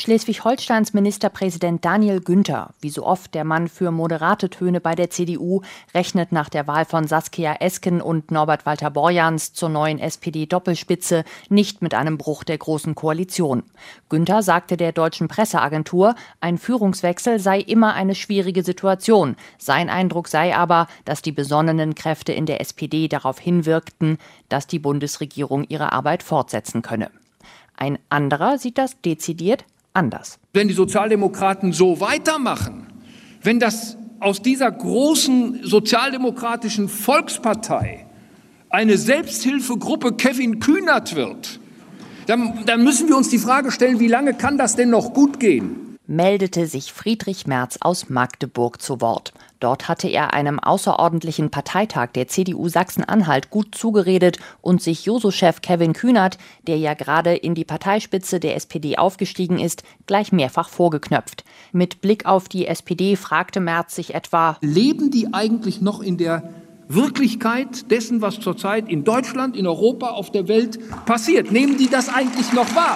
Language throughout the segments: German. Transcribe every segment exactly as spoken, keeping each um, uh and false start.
Schleswig-Holsteins Ministerpräsident Daniel Günther, wie so oft der Mann für moderate Töne bei der C D U, rechnet nach der Wahl von Saskia Esken und Norbert Walter Borjans zur neuen S P D-Doppelspitze nicht mit einem Bruch der Großen Koalition. Günther sagte der deutschen Presseagentur, ein Führungswechsel sei immer eine schwierige Situation. Sein Eindruck sei aber, dass die besonnenen Kräfte in der S P D darauf hinwirkten, dass die Bundesregierung ihre Arbeit fortsetzen könne. Ein anderer sieht das dezidiert anders. Wenn die Sozialdemokraten so weitermachen, wenn das aus dieser großen sozialdemokratischen Volkspartei eine Selbsthilfegruppe Kevin Kühnert wird, dann, dann müssen wir uns die Frage stellen, wie lange kann das denn noch gut gehen? Meldete sich Friedrich Merz aus Magdeburg zu Wort. Dort hatte er einem außerordentlichen Parteitag der C D U Sachsen-Anhalt gut zugeredet und sich Juso-Chef Kevin Kühnert, der ja gerade in die Parteispitze der S P D aufgestiegen ist, gleich mehrfach vorgeknöpft. Mit Blick auf die S P D fragte Merz sich etwa: Leben die eigentlich noch in der Wirklichkeit dessen, was zurzeit in Deutschland, in Europa, auf der Welt passiert? Nehmen die das eigentlich noch wahr?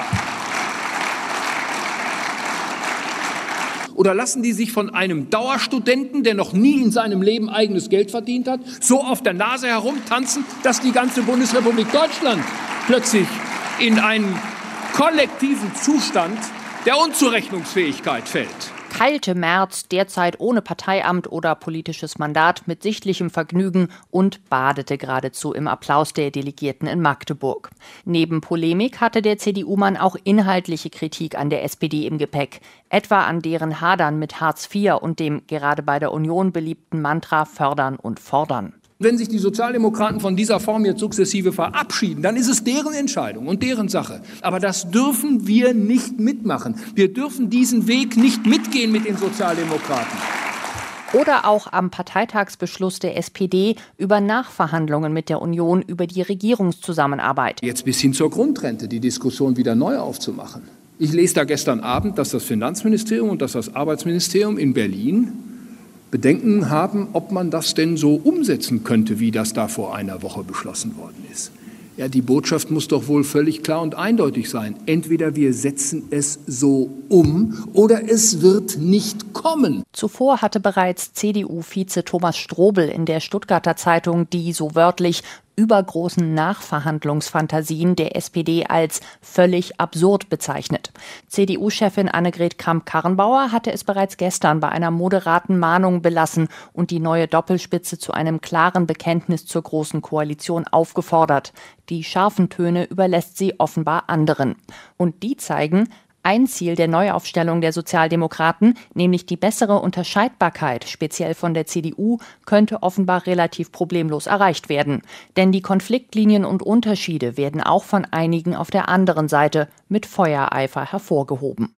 Oder lassen die sich von einem Dauerstudenten, der noch nie in seinem Leben eigenes Geld verdient hat, so auf der Nase herumtanzen, dass die ganze Bundesrepublik Deutschland plötzlich in einen kollektiven Zustand der Unzurechnungsfähigkeit fällt? Keilte Merz, derzeit ohne Parteiamt oder politisches Mandat, mit sichtlichem Vergnügen und badete geradezu im Applaus der Delegierten in Magdeburg. Neben Polemik hatte der C D U-Mann auch inhaltliche Kritik an der S P D im Gepäck, etwa an deren Hadern mit Hartz vier und dem gerade bei der Union beliebten Mantra Fördern und Fordern. Wenn sich die Sozialdemokraten von dieser Form jetzt sukzessive verabschieden, dann ist es deren Entscheidung und deren Sache. Aber das dürfen wir nicht mitmachen. Wir dürfen diesen Weg nicht mitgehen mit den Sozialdemokraten. Oder auch am Parteitagsbeschluss der S P D über Nachverhandlungen mit der Union über die Regierungszusammenarbeit. Jetzt bis hin zur Grundrente die Diskussion wieder neu aufzumachen. Ich lese da gestern Abend, dass das Finanzministerium und dass das Arbeitsministerium in Berlin Bedenken haben, ob man das denn so umsetzen könnte, wie das da vor einer Woche beschlossen worden ist. Ja, die Botschaft muss doch wohl völlig klar und eindeutig sein. Entweder wir setzen es so um oder es wird nicht kommen. Zuvor hatte bereits C D U-Vize Thomas Strobel in der Stuttgarter Zeitung die so wörtlich übergroßen Nachverhandlungsfantasien der S P D als völlig absurd bezeichnet. C D U-Chefin Annegret Kramp-Karrenbauer hatte es bereits gestern bei einer moderaten Mahnung belassen und die neue Doppelspitze zu einem klaren Bekenntnis zur Großen Koalition aufgefordert. Die scharfen Töne überlässt sie offenbar anderen. Und die zeigen, ein Ziel der Neuaufstellung der Sozialdemokraten, nämlich die bessere Unterscheidbarkeit, speziell von der C D U, könnte offenbar relativ problemlos erreicht werden. Denn die Konfliktlinien und Unterschiede werden auch von einigen auf der anderen Seite mit Feuereifer hervorgehoben.